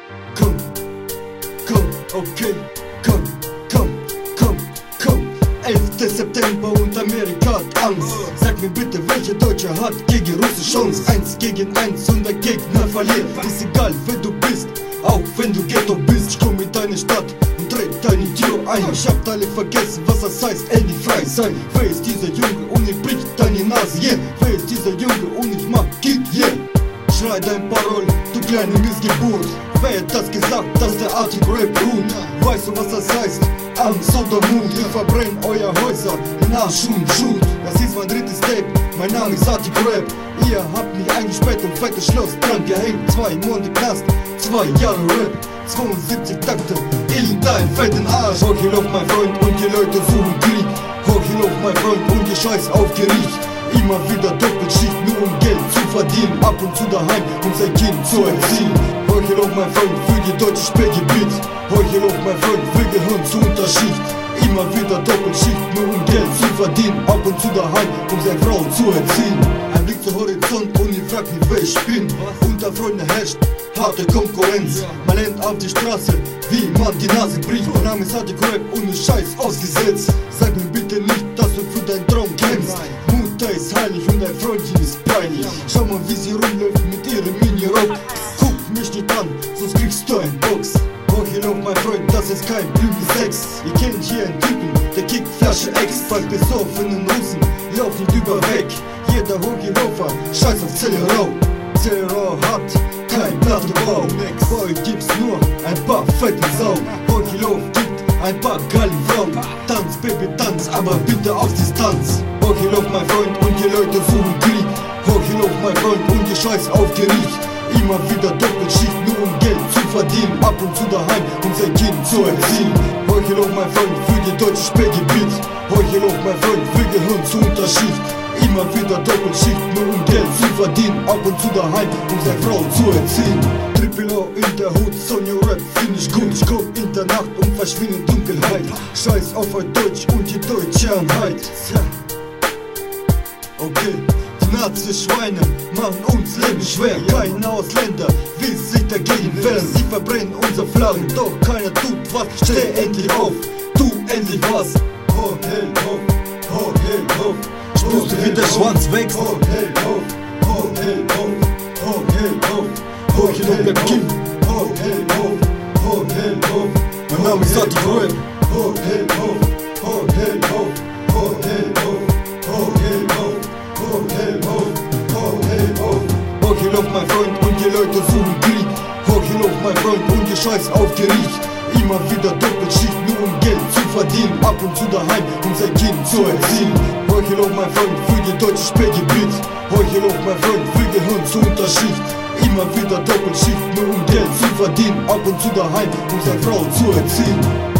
Komm, komm, okay, komm, komm, komm, komm. 11. September und Amerika hat Angst. Sag mir bitte, welcher Deutsche hat gegen Russen Chance? 1 gegen 1 und der Gegner verliert. Ist egal, wer du bist, auch wenn du Ghetto bist. Ich komm in deine Stadt und dreh deine Tür ein. Ich hab alle vergessen, was das heißt, endlich frei sein. Wer ist dieser Junge und ich brich deine Nase, yeah? Wer ist dieser Junge und ich mach Kick, yeah? Schrei dein Parol, du kleine Missgeburt. Wer hat das gesagt, dass der Artig Rap ruht? Weißt du, was das heißt? Angst oder Mut? Wir verbrennen euer Häuser in Arsch und Schutt. Das ist mein drittes Tape, mein Name ist Artig Rap. Ihr habt mich eingesperrt und fettes Schloss dran gehängt. 2 Monate Knast, 2 Jahre Rap, 72 Takte in deinen fetten Arsch. Hoch hier auf mein Freund und die Leute suchen Krieg. Hoch hier auf mein Freund und ihr Scheiß auf Gericht. Immer wieder Doppelschicht, nur um Geld zu verdienen. Ab und zu daheim, um sein Kind zu erziehen. Heuchel auf mein Freund für die deutsche Spätgebiet. Heuchel auf mein Freund für Gehirn zu Unterschicht. Immer wieder Doppelschicht, nur um Geld zu verdienen. Ab und zu daheim, um seine Frau zu erziehen. Ein Blick zum Horizont und ich frag mich, wer ich bin. Unter Freunden herrscht harte Konkurrenz. Man lernt auf die Straße, wie man die Nase bricht. Mein Name ist Artig Rap und ich Scheiß ausgesetzt. Sag mir bitte nicht, dass du für deinen Traum kämpfst. Mutter ist heilig und dein Freundchen ist peinlich. Schau mal, wie sie rumläuft mit ihrem Mini-Rock. Guck mich nicht an, sonst kriegst du ein Box. Heuchel auf mein Freund, das ist kein Blümchen-Sex. Ihr kennt hier einen Typen, der kickt Flasche Ex. Bei besoffenen Russen, lauf nicht drüber weg. Jeder Heuchelhofer, scheiß auf Zellerau. Zellerau hat kein Plattenbau. Bei euch gibt's nur ein paar fette Sau. Heuchelhof gibt ein paar geile Frauen. Tanz, Baby, tanz, aber bitte auf Distanz. Heuchel auf mein Freund und die Leute suchen Krieg. Heuchel auf mein Freund und ihr Scheiß auf Gericht. Immer wieder Doppelschicht, nur um Geld zu verdienen. Ab und zu daheim, um sein Kind zu erziehen. Heuchel auf mein Freund für die deutsche Spätgebiet. Heuchel auf mein Freund für Gehirn zu Unterschicht. Immer wieder Doppelschicht, nur um Geld zu verdienen. Ab und zu daheim, um seine Frau zu erziehen. Triple O in der Hut, Sonja Rap find ich gut. Ich komm in der Nacht und verschwinde in Dunkelheit. Scheiß auf euer Deutsch und die deutsche Einheit. Okay. Die Nazi-Schweine machen uns Leben schwer. Kein Ausländer will sich dagegen wehren. Sie verbrennen unsere Flaggen, doch keiner tut was. Steh endlich auf, tu endlich was. Hoch, hell, hoch, hoch, hell, hoch. Spürst du, wie der Schwanz wächst? Hoch, hell, hoch, hoch, hell, hoch, hoch, hell, hoch. Hoch, hier bleibt Kind. Hoch, hell, hoch, hoch, hell, hoch. Mein Name ist Artig Rap. Hoch, hell, hoch, hoch, hell, hoch, hoch, hell, hoch, hoch, hell, hoch. Heuchel auf mein Freund und die Leute suchen Krieg. Heuchel auf mein Freund und ihr Scheiß auf Gericht. Immer wieder Doppelschicht, nur um Geld zu verdienen. Ab und zu daheim, um sein Kind zu erziehen. Heuchel auf mein Freund für die deutsche Spätgebiet. Heuchel auf mein Freund für Gehirn zu Unterschicht. Immer wieder Doppelschicht, nur um Geld zu verdienen. Ab und zu daheim, um seine Frau zu erziehen.